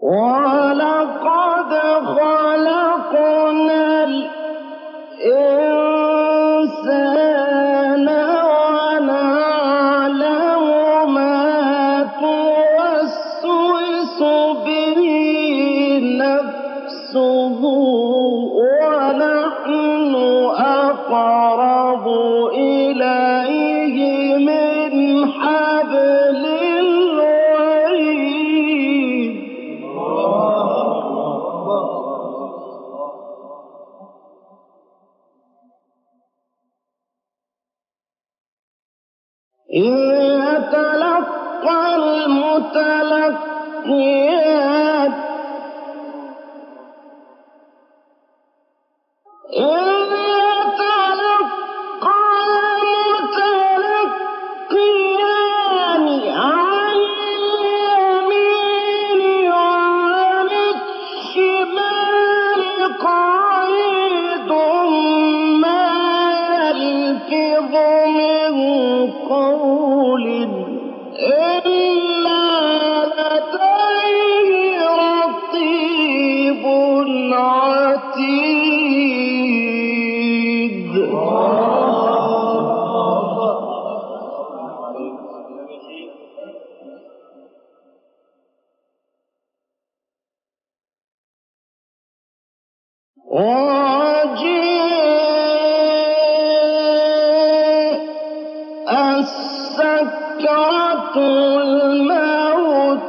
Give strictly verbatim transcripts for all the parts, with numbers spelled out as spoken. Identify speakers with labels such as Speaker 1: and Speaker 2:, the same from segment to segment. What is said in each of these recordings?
Speaker 1: وَلَقَدْ خَلَقْنَا الْإِنسَانَ وَنَعْلَمُ مَا تُوَسْوِسُ بِهِ نَفْسُهُ وَنَحْنُ أَقْرَبُ إِلَيْهِ مِنْ حَبْلِ الْوَرِيدِ. إِذْ يَتَلَقَّى الْمُتَلَقِّيَانِ إِذْ يَتَلَقَّى الْمُتَلَقِّيَانِ عَنِ الْيَمِينِ وَعَنِ الشِّمَالِ قَعِيدٌ مَّا يَلْفِظُ مِن قَوْلٍ إِلَّا لَدَيْهِ رَقِيبٌ عَتِيدٌ. وَجِاءَتْ سَكْرَةُ الْمَوْتِ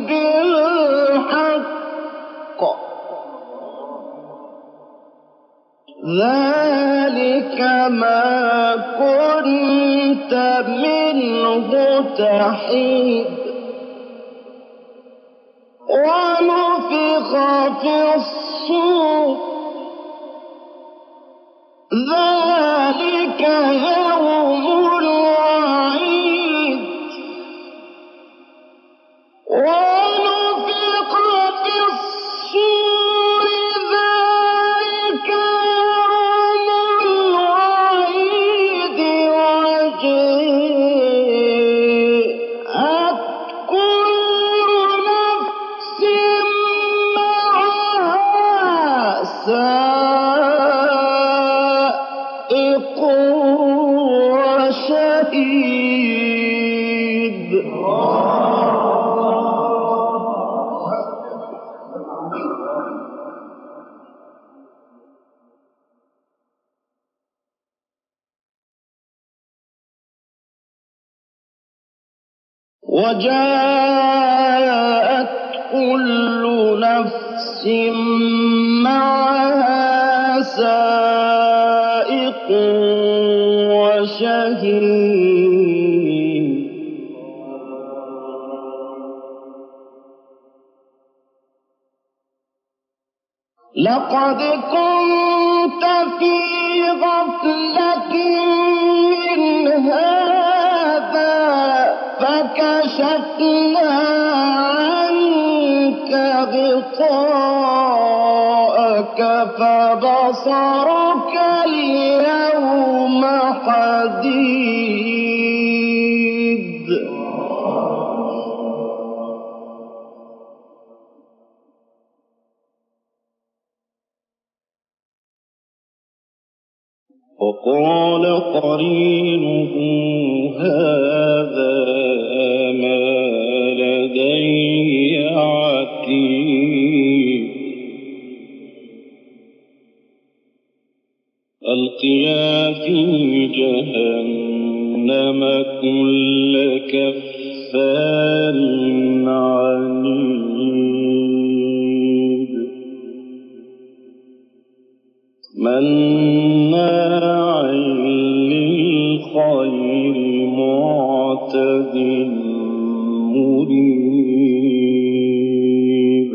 Speaker 1: بِالْحَقِّ ذَلِكَ مَا كُنتَ مِنْهُ تَحِيدُ. وَنُفِخَ فِي الصُّورِ ذَلِكَ يَوْمُ الْوَعِيدِ. وَنُفِخَ فِي الصُّورِ ذَلِكَ يَوْمُ الْوَعِيدِ. وَجِاءَتْ كُلُّ نَفْسٍ مَّعَهَا سَائِقٌ وَشَهِيدٌ. وَجَاءَتْ كُلُّ نَفْسٍ مَّعَهَا سَائِقٌ وَشَهِيدٌ. لَقَدْ كُنتَ فِي غَفْلَةٍ مِّنْ هَٰذَا فَكَشَفْنَا عَنكَ غِطَاءَكَ فَبَصَرُكَ الْيَوْمَ حَدِيدٌ. وَقَالَ قَرِينُهُ هَٰذَا مَا لَدَيَّ عَتِيدٌ. أَلْقِيَا فِي جَهَنَّمَ كُلَّ كَفَّارٍ عَنِيدٍ مَّنَّاعٍ لِّلْخَيْرِ مُعْتَدٍ مُّرِيبٍ.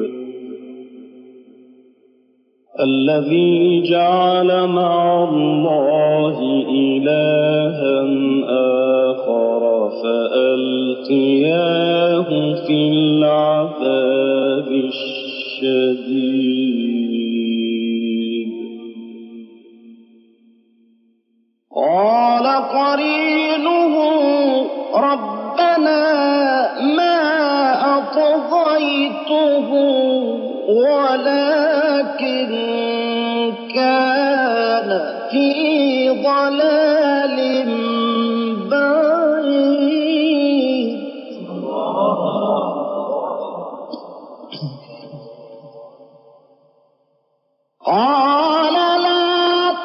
Speaker 1: الَّذِي جَعَلَ مَعَ اللَّهِ إِلَٰهًا آخَرَ فَأَلْقِيَاهُ فِي الْعَذَابِ الشَّدِيدِ. قَالَ قَرِينُهُ رَبَّنَا مَا أَطْغَيْتُهُ ولكن كان في ضلال بعيد. قال لا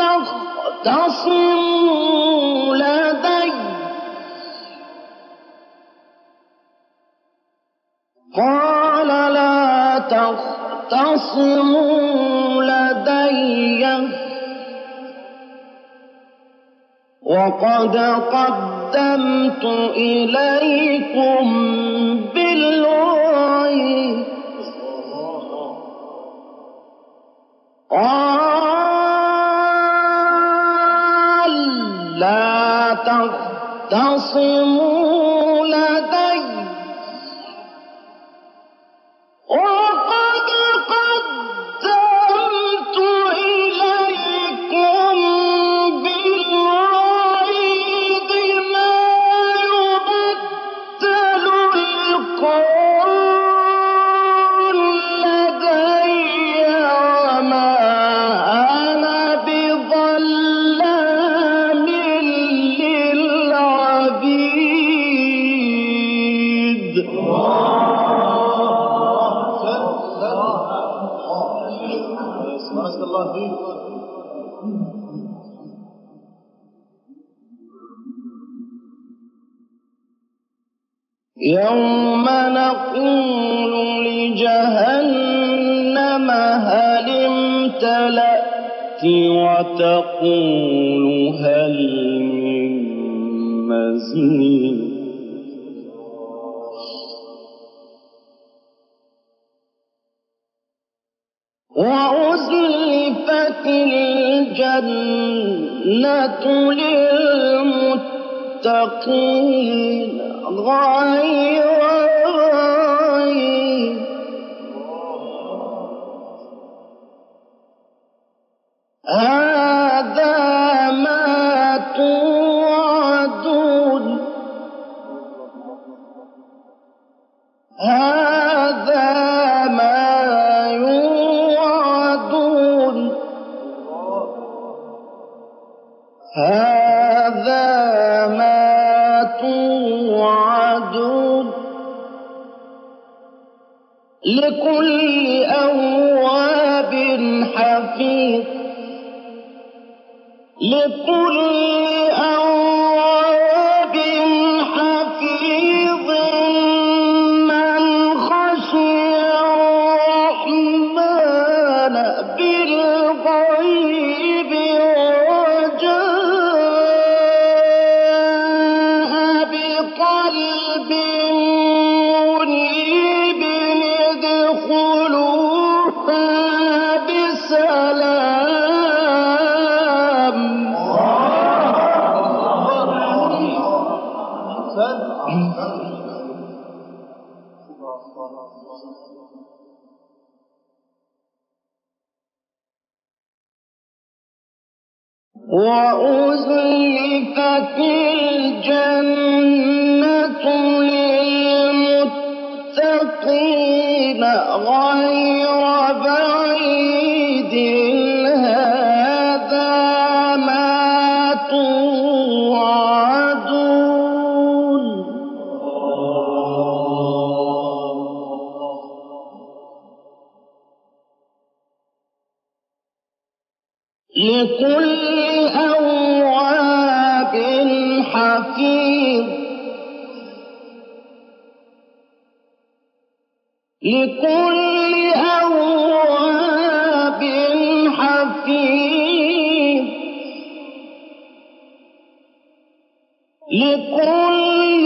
Speaker 1: تختصموا لدي قال لا تختصموا لدي وقد قدمت إليكم بالوعيد. قال لا تختصموا لدي وقد قدمت إليكم بالوعيد ما يبدل القول لدي وما أنا بظلام للعبيد. يوم نقول لجهنم هل امتلأت وتقول هل من مزيد. وأزلفت الجنة للمتقين غير بعيد. هذا ما توعدون هذا ما يوعدون هذا ما توعدون لكل أواب حفيظ لكل أواب حفيظ من خشي الرحمن بالغيب وجاء بقلب منيب ادخلوها بسلام. وأزلفت الجنة للمتقين غير بعيد. هذا ما توعدون لكل أواب حفيظ لكل أواب حفيظ لكل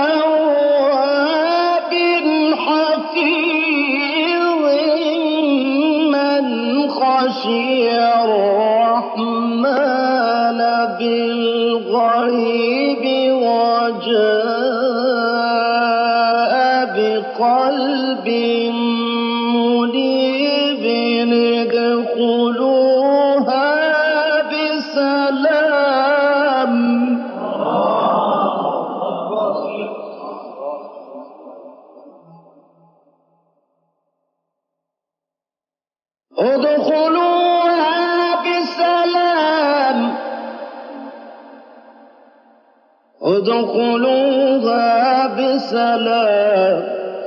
Speaker 1: أواب حفيظ من خشي الرحمن بالغيب وجاء بقلب منيب ادخلوها بسلام ادخلوها بسلام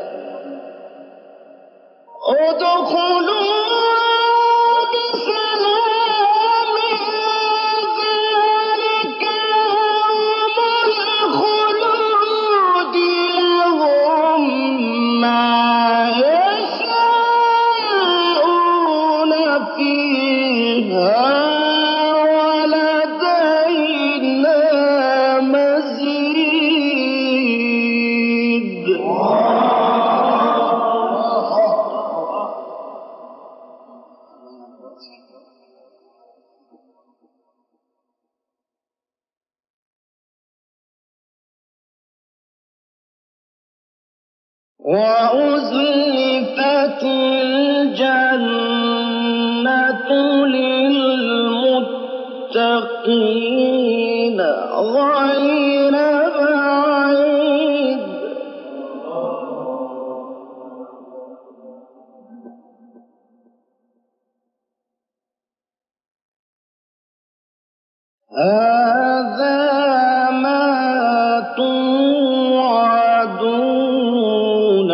Speaker 1: ادخلوها بسلام ذلك يوم الخلود لهم ما يشاءون فيها ولدينا مزيد. وأزلفت الجنة للمتقين غير بعيد. هذا ما توعدون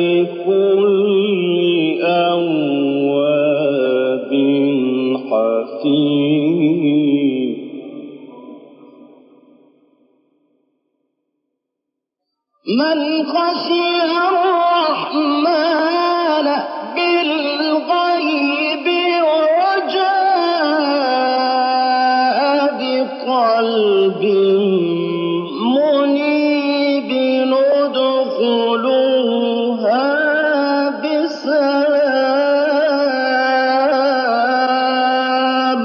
Speaker 1: لكل أواب حفيظ. من خشي الرحمن بالغيب وجاء بقلب منيب ادخلوها بسلام.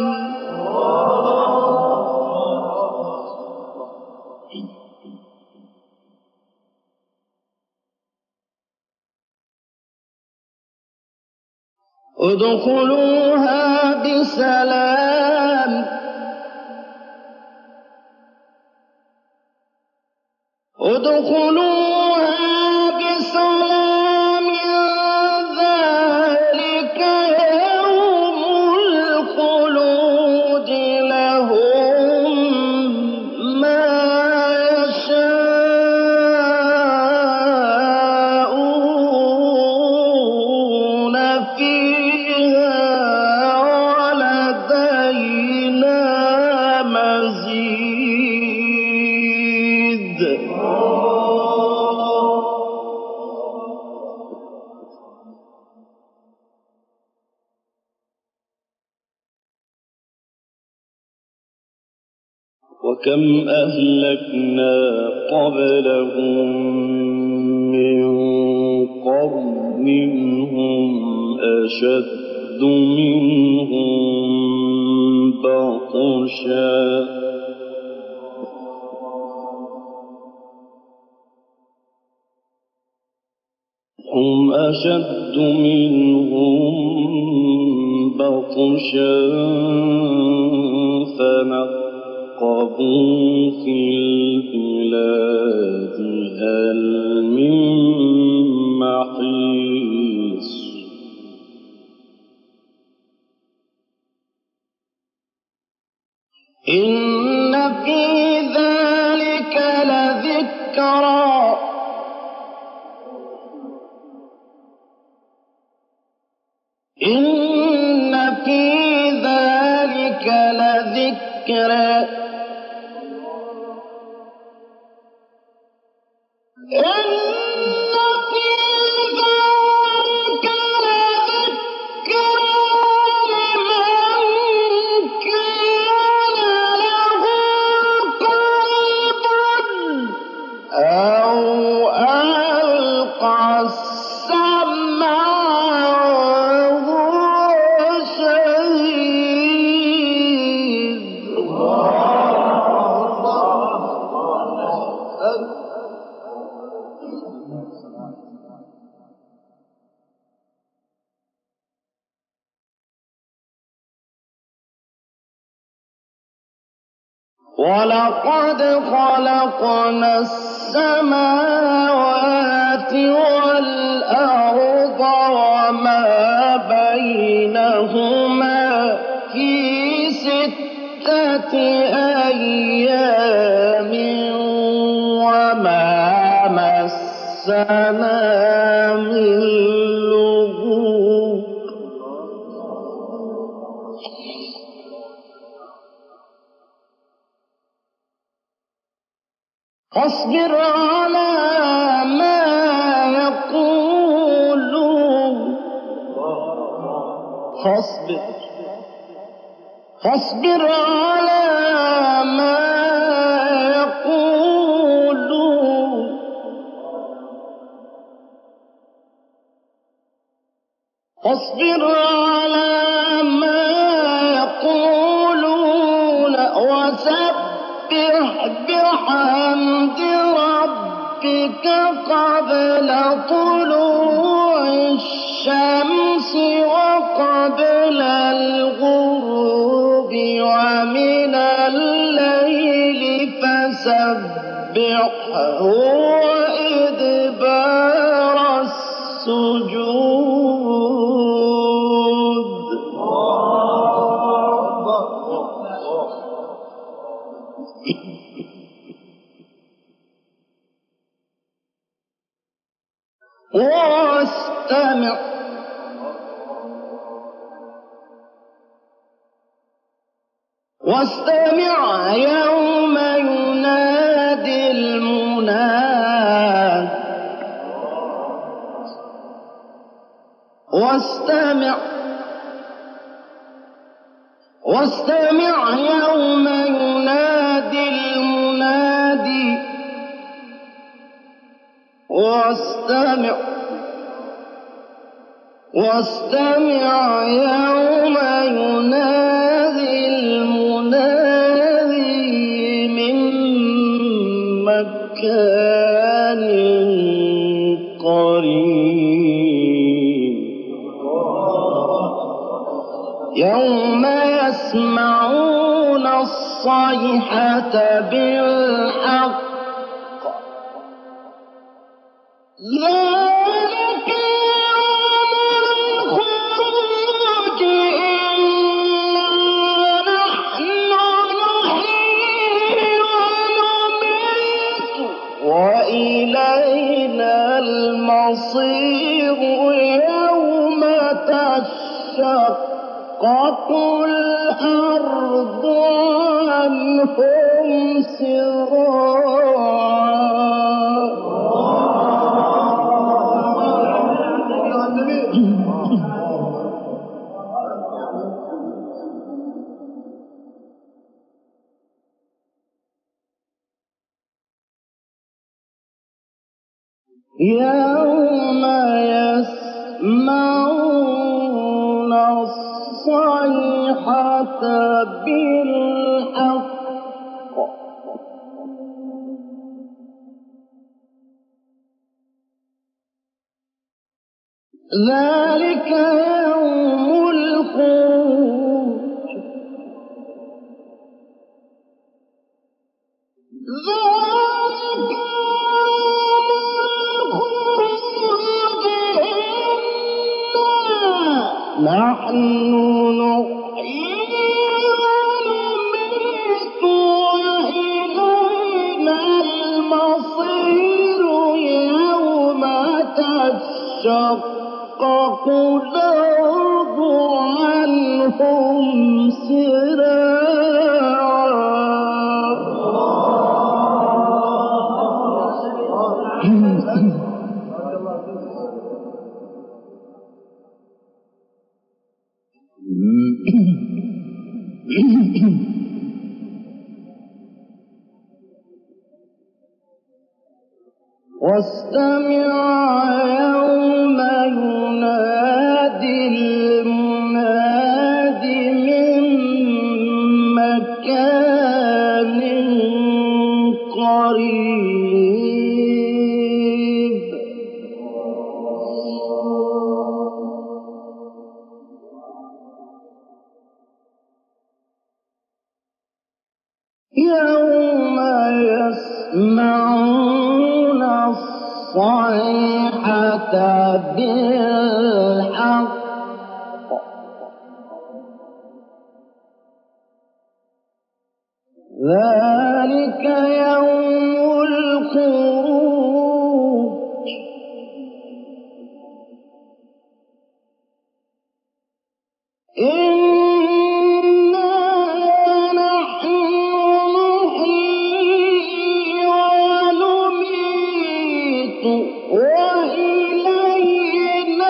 Speaker 1: ادخلوها بسلام ادخلوها بسلام ذلك يوم الخلود لهم ما يشاءون فيها ولدينا مزيد. وكم أهلكنا قبلهم من قرن هم أشد منهم بطشا هم أشد منهم بطشا فنقبوا في البلاد هل من محيص. إن في ذلك لذكرى إن في ذلك لذكرى إن في ذلك لذكرى لمن كان له قلب أو ألقى السمع ولقد خلقنا السماوات والأرض وما بينهما بينهما في ستة أيام وما مسنا من لغوب فاصبر على ما يقولون فاصبر فاصبر على ما يقولون فاصبر على ما يقولون وسبح بحمد ربك قبل طلوع الشمس وقبل الغروب ومن الليل فسبحه وإدبار السجود واستمع واستمع يوم ينادي المناد واستمع واستمع يوم ينادي المنادي واستمع واستمع يوم ينادي المنادي من مكان قريب يوم يسمعون الصيحة بالحق ذلك يوم الخروج إنا نحن نحيي ونميت وإلينا المصير يوم تشقق الأرض عنهم سراعا يوم يسمعون الصيحة بالحق ذلك يوم الخروج ذلك نحن نحيي ونميت وإلينا المصير يوم تشقق الأرض عنهم سراعا واستمع يوم ينادي المناد من مكان قريب يوم يسمعون الصيحة بالحق ذلك يوم الخروج إنا نحن نحيي ونميت وإلينا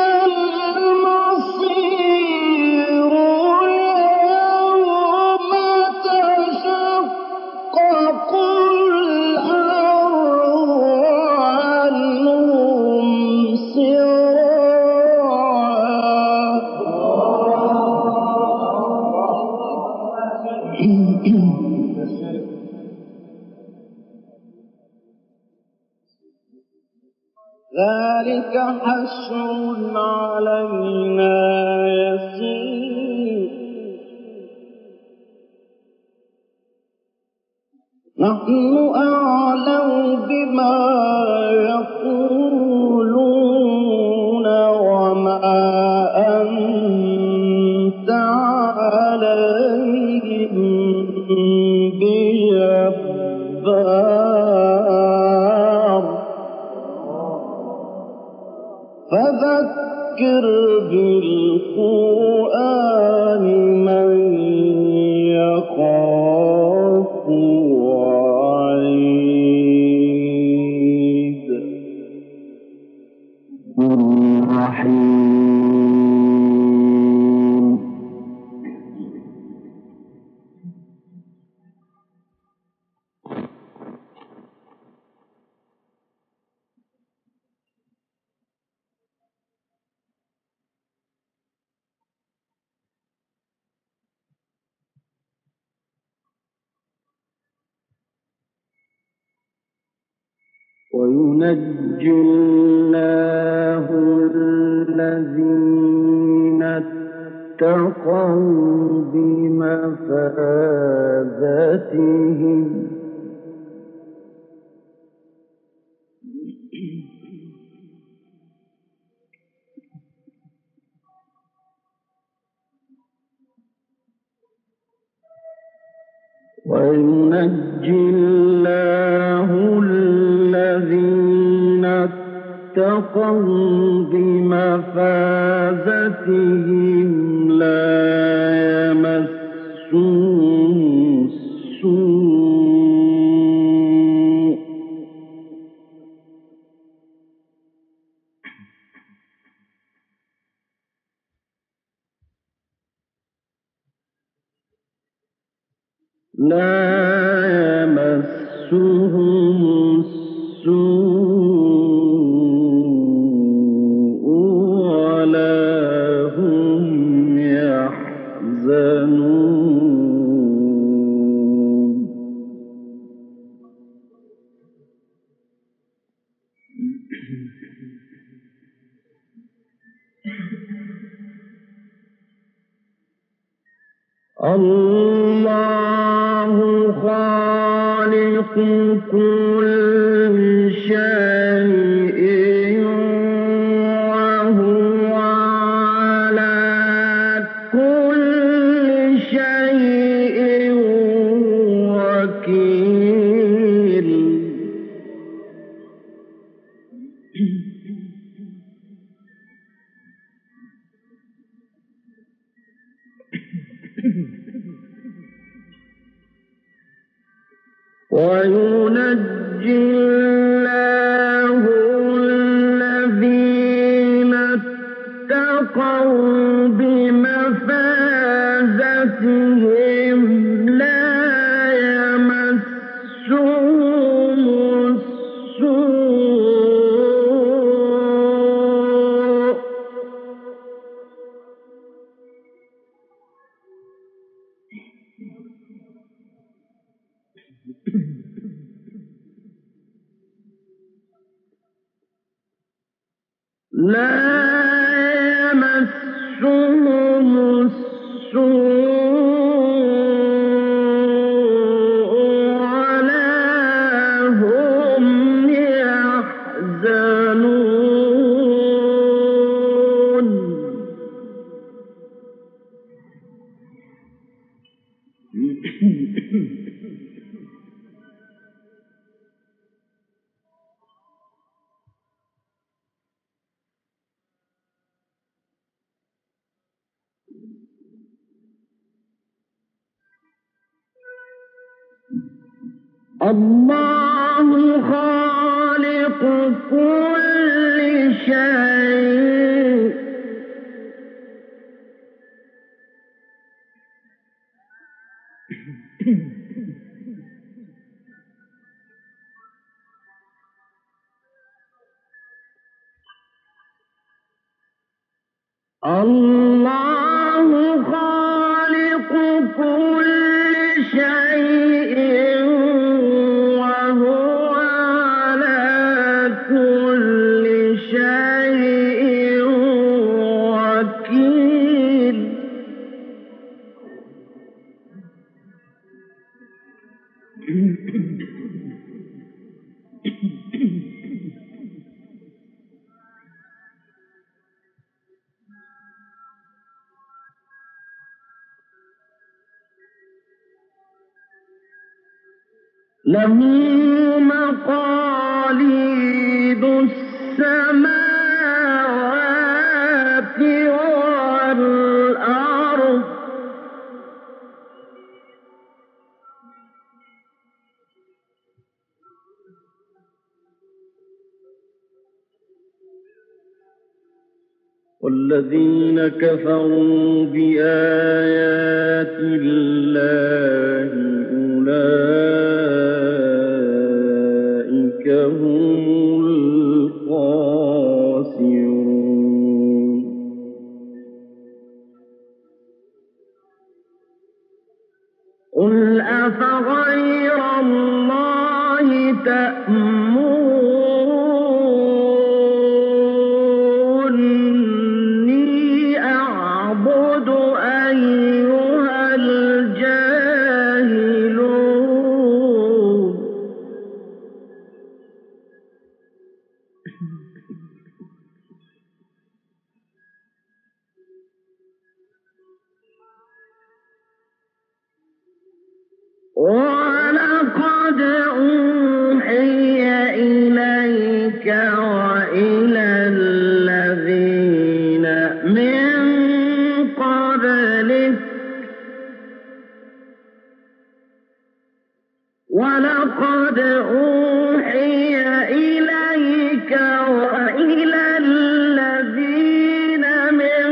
Speaker 1: المصير يوم تشقق الأرض عنهم ذلك حشر علينا يسير نحن أعلم بما يقولون وما أنت عليهم بجبار فذكر بالقرآن من يخاف وعيد الرحيم وينجي الله الذين اتقوا بمفازتهم وينجي الله الذين اتقوا بمفازتهم لا يمسهم السوء لا يمسهم السوء ولا هم يحزنون الله خالق كل شيء وهو على كل شيء وكيل وينجي الله الذين اتقوا بمفازتهم لا يمسهم السوء لا يمسهم السوء ولا هم يحزنون الله خالق كل شيء الله خالق كل شيء وهو على كل شيء وكيل له مقاليد السماوات والأرض والذين كفروا بآيات الله أولئك هم الخاسرون قل أفغير الله تأمروني أعبد أيها الجاهلون ولقد أوحي إليك وإلى الذين من قبلك ولقد أوحي إليك وإلى الذين من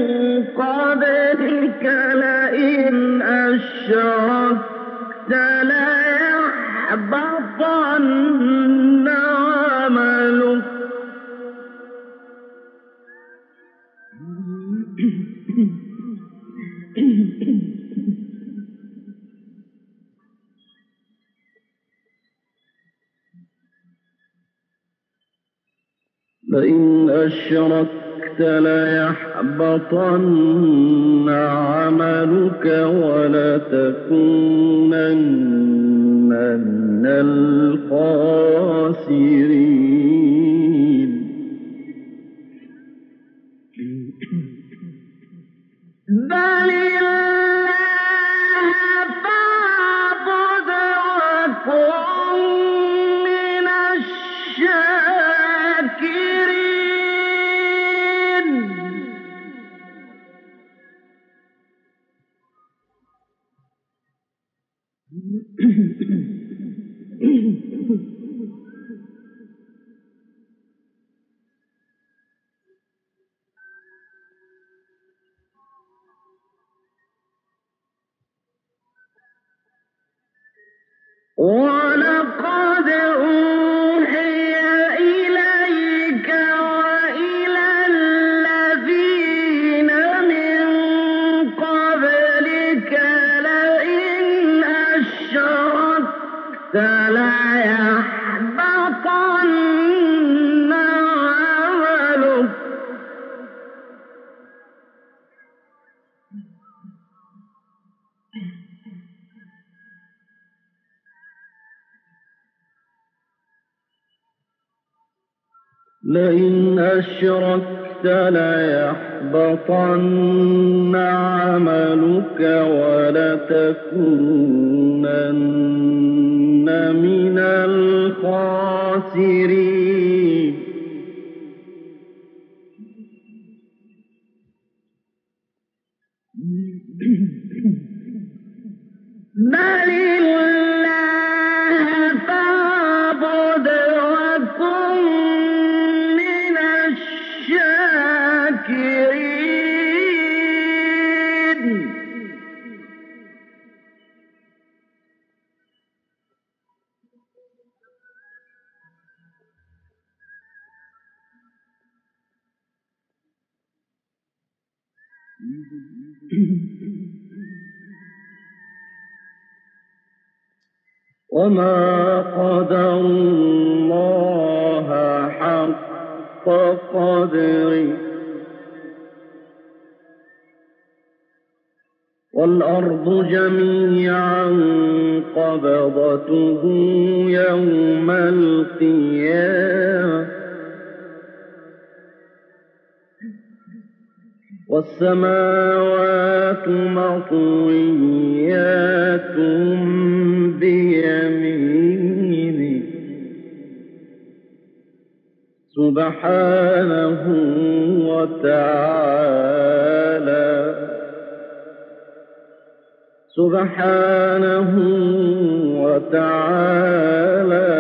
Speaker 1: قبلك لئن أشركت ليحبطن عملك لئن أشركت ليحبطن عملك ولتكونن من الخاسرين بل الله فاعبد وكن من الشاكرين ولقد أوحي إليك وإلى الذين من قبلك لئن أشركت ليحبطن عملك لئن أشركت ليحبطن ليحبطن عملك ولتكونن من الخاسرين بل الله فاعبد وكن من الشاكرين وما قدروا الله حق قدره والأرض جميعا قبضته يوم القيامة والسماوات مطويات بيمينه سبحانه وتعالى سبحانه وتعالى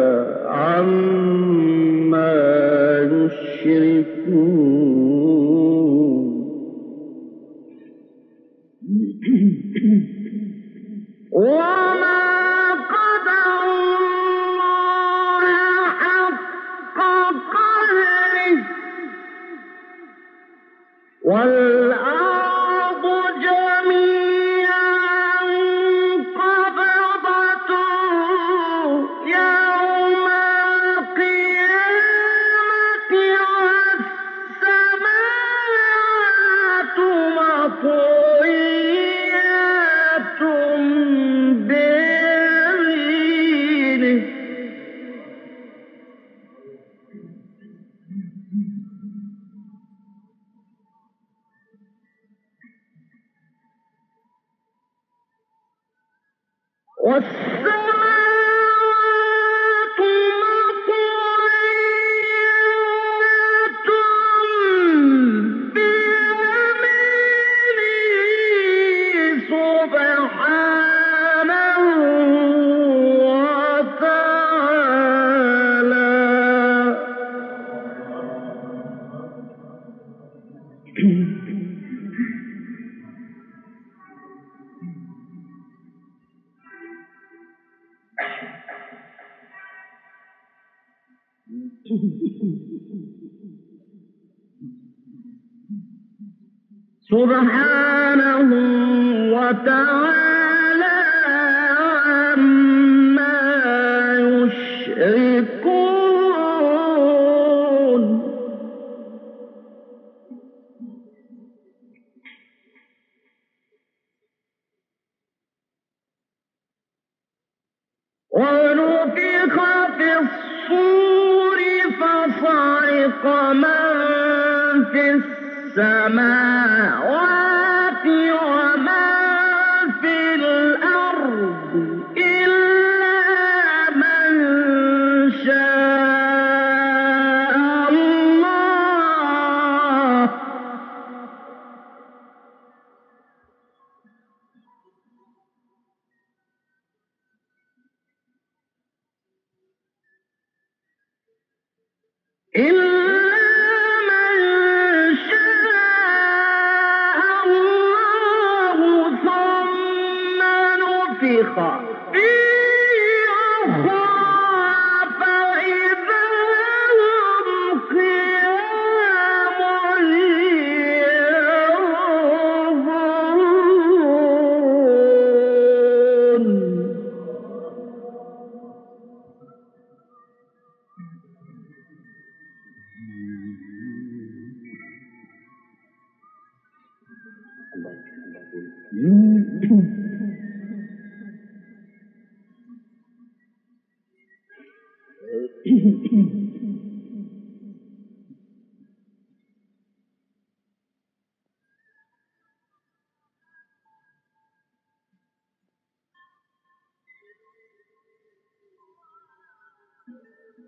Speaker 1: عما يشركون وما قدروا الله حق قدره والأرض جميعا قبضته يوم القيامة والسماوات مطويات بيمينه والسماوات مطويات بيمينه سبحانه وتعالى سبحانه وتعالى عما يشركون ونفخ في الصور فصعق من في السماوات ومن في الأرض إلا من شاء الله إلا من شاء الله ثم نفخ فيه أخرى فإذا هم قيام ينظرون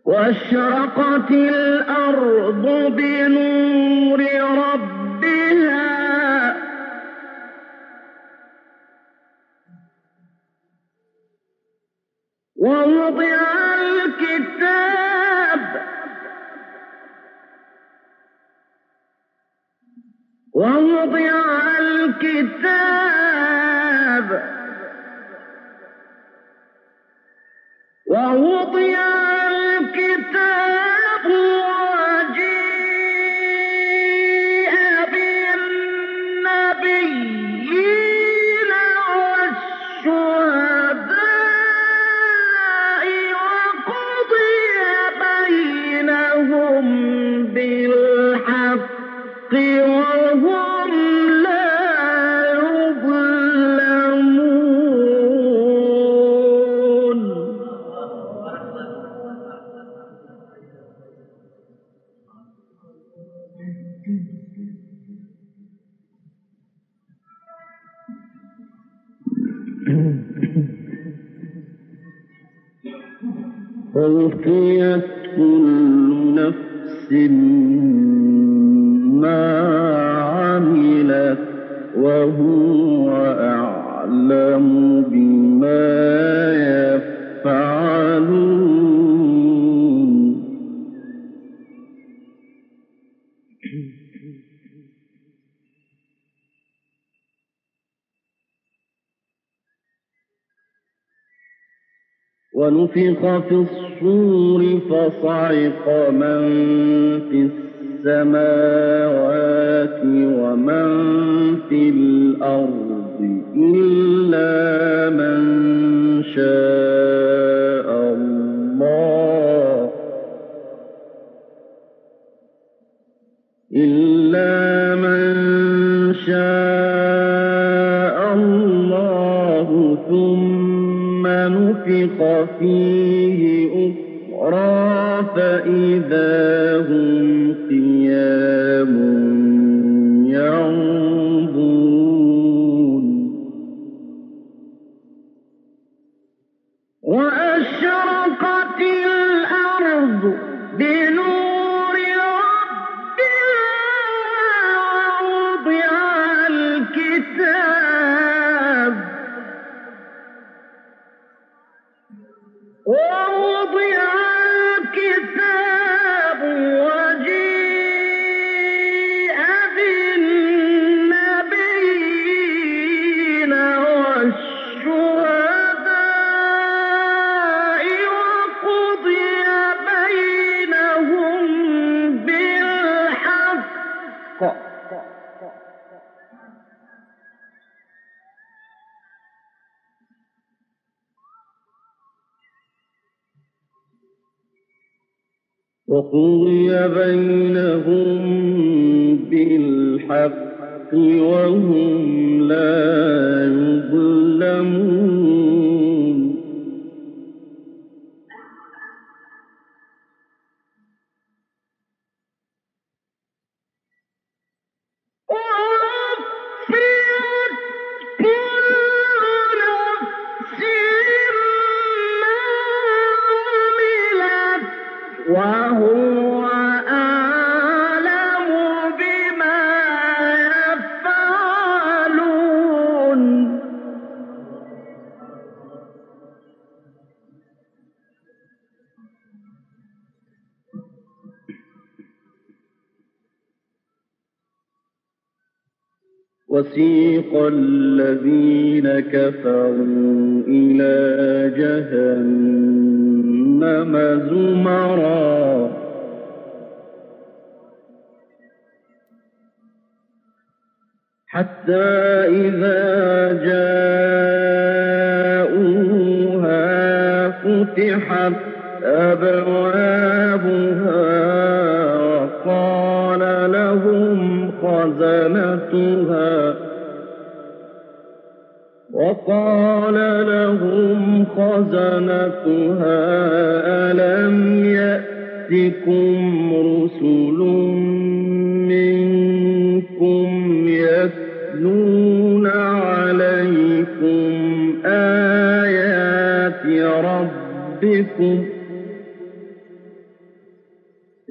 Speaker 1: واشرقت الأرض بنور ربها ووضع الكتاب ووضع الكتاب ووضع الكتاب وجيء بالنبيين والشهداء وقضي بينهم بالحق وهم لا يظلمون. ووفيت كل نفس ما عملت وهو أعلم بما يفعلون. ونفخ في الصور فصعق من في السماوات ومن في الأرض إلا من شاء الله إلا من شاء الله ثم نفخ فيه أخرى فإذا هم قيام ينظرون. وأشرقت الأرض بنور ربها ووضع الكتاب ووضع الكتاب وجيء بالنبيين والشهداء وقضي بينهم بالحق وقضي بينهم بالحق وهم لا يظلمون. ووفيت كل نفس ما عملت وهو أعلم بما يفعلون. وسيق الذين كفروا إلى جهنم زمرا حتى إذا جاءوها فتحت أبوابها وقال لهم خزنتها وقال لهم خزنتها ألم يأتكم رسل منكم يتلون عليكم آيات ربكم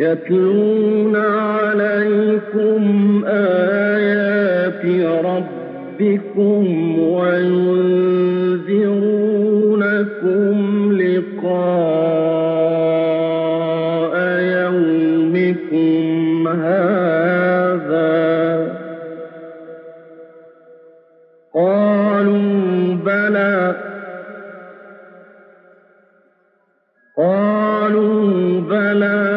Speaker 1: يتلون عليكم آيات ربكم وينذرونكم لقاء يومكم هذا قالوا بلى قالوا بلى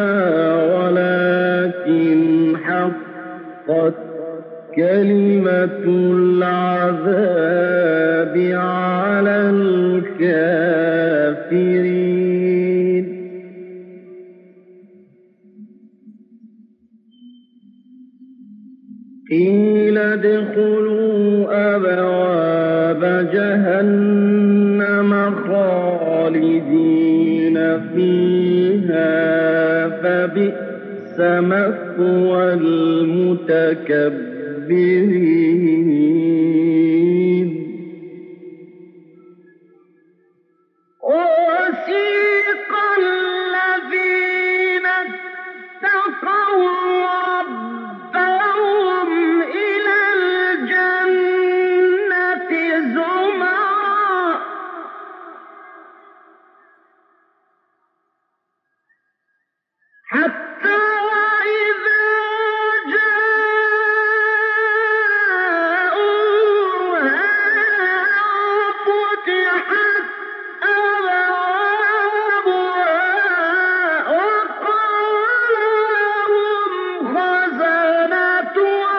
Speaker 1: ولكن حقت كلمة العذاب على الكافرين قيل ادخلوا أبواب جهنم خالدين فيها فبئس مثوى المتكبرين وسيق الذين اتقوا ربهم إلى الجنة زمرا حتى إذا جاءوها فتحت أبوابها وقال لهم خزنتها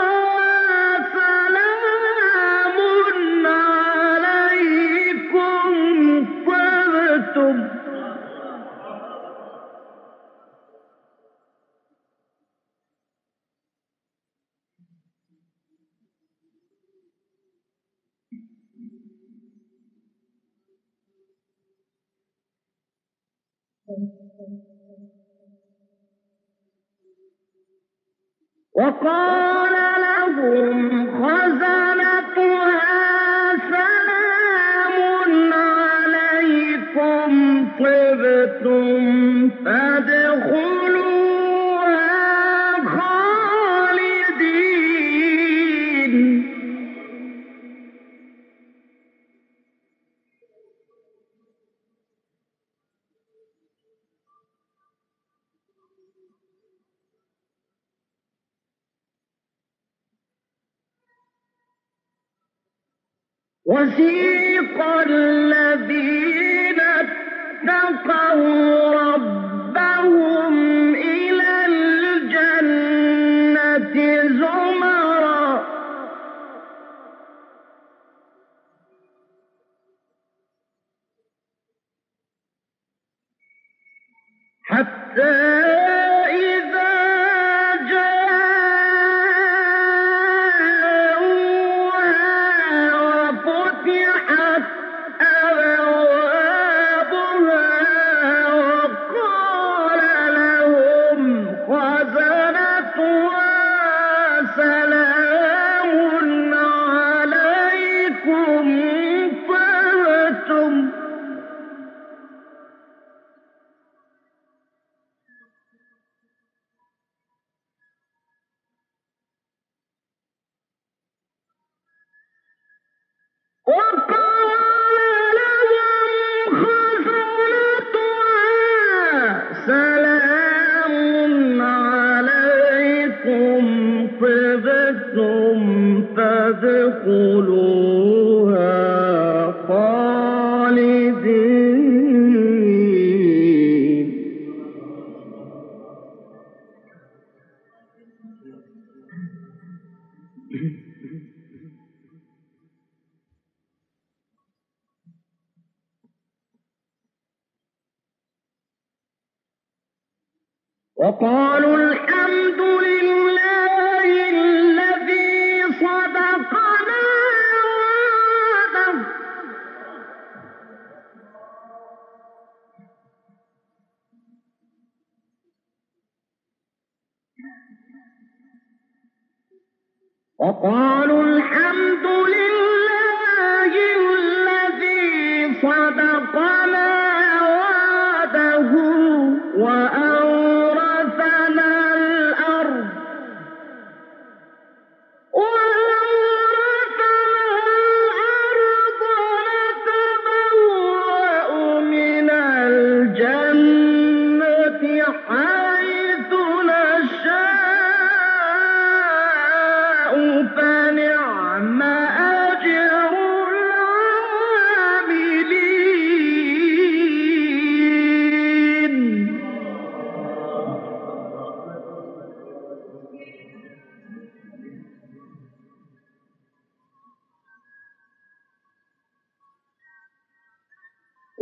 Speaker 1: سلام عليكم طبتم وقال لهم خزنتها سلام عليكم طبتم فادخلوها خالدين وسيق الذين اتقوا ربهم إلى الجنة زمرا حتى إذا فتحت أبوابها وقال لهم خزنتها سلام عليكم طبتم وقال لهم خزنتها سلام عليكم طبتم فادخلوها خالدين وقالوا الحمد لله الذي صدقنا وعده وقالوا الحمد لله الذي صدقنا وعده وأورثنا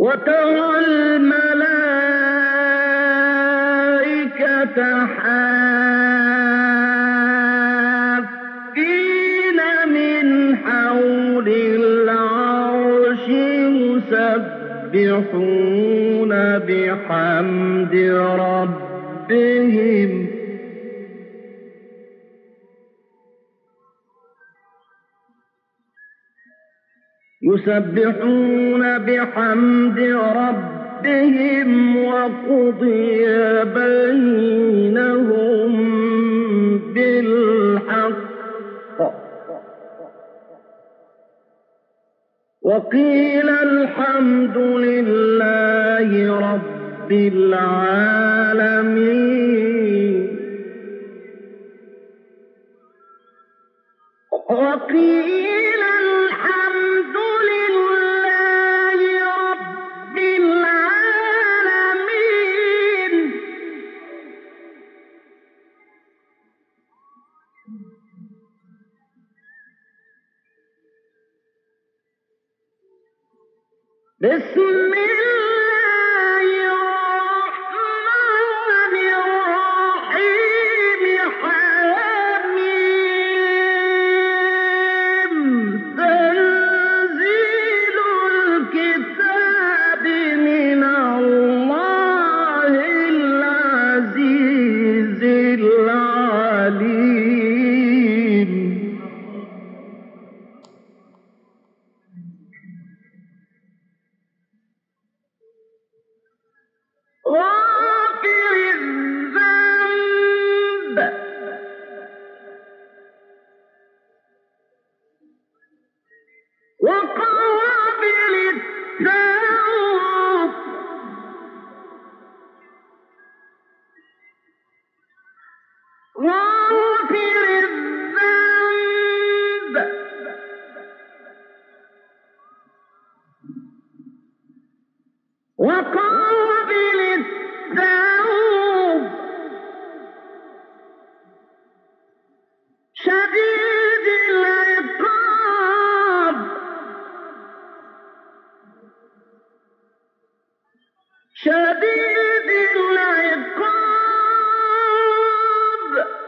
Speaker 1: وترى الملائكة حافين من حول العرش يسبحون بحمد ربهم يسبحون بحمد ربهم وقضي بينهم بالحق وقيل الحمد لله رب العالمين وقيل الحمد لله رب العالمين بسم الله الرحمن الرحيم حميم تنزيل الكتاب من الله العزيز العليم غافر الذنب وقابل التوب غافر الذنب وقابل التوب شديد العقاب شديد العقاب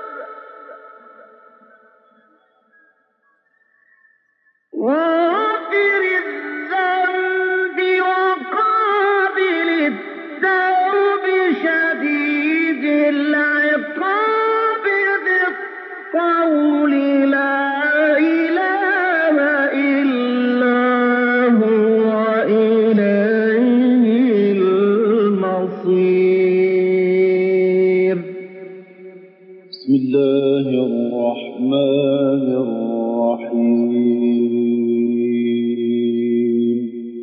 Speaker 1: غافر الذنب وقابل التوب شديد العقاب بالقول لا إله إلا هو إليه المصير. بسم الله الرحمن الرحيم.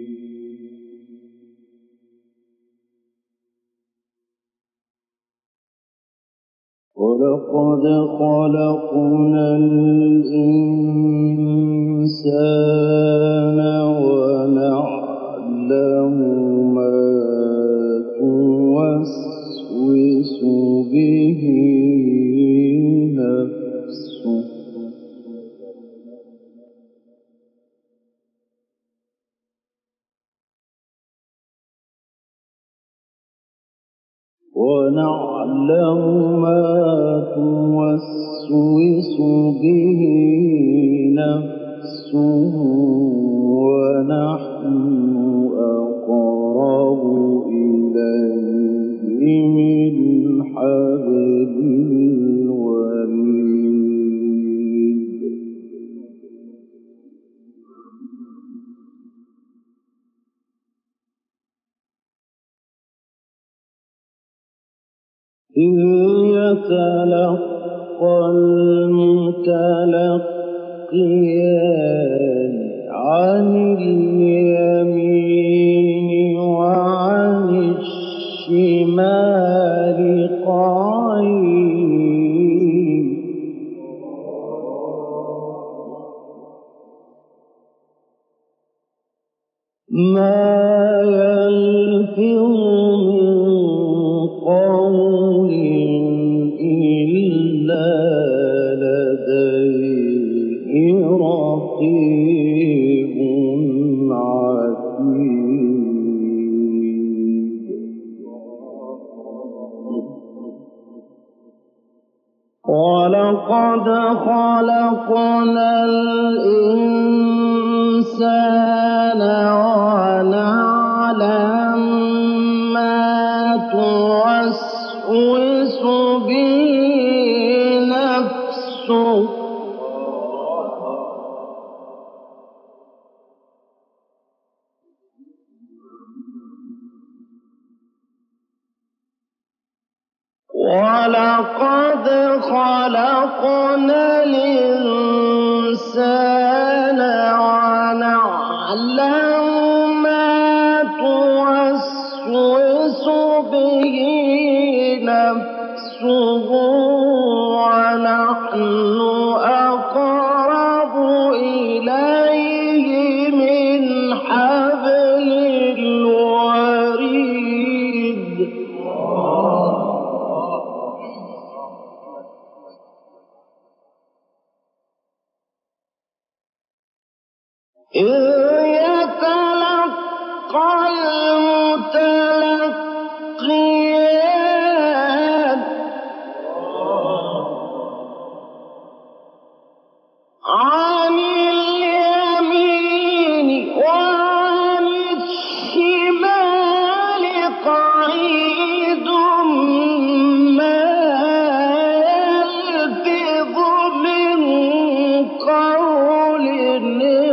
Speaker 1: ولقد خلقنا الإنسان ونعلم ما توسوس به نفسه ونعلم ما توسوس به نفسه ونحن أقرب إليه من حبل الوريد. إذ يتلقى المتلقيان عن اليمين وعن الشمال قعيد ما يلفظ من قول إلا لديه رقيب عتيد. ولقد خلقنا الإنسان ونعلم ما توسوس به نفسه ولقد خلقنا الإنسان ونعلم ما توسوس به نفسه ونحن أقرب إليه من حبل الوريد إذ يتلقى المتلقيان عن اليمين وعن الشمال قعيد ما يلفظ من قول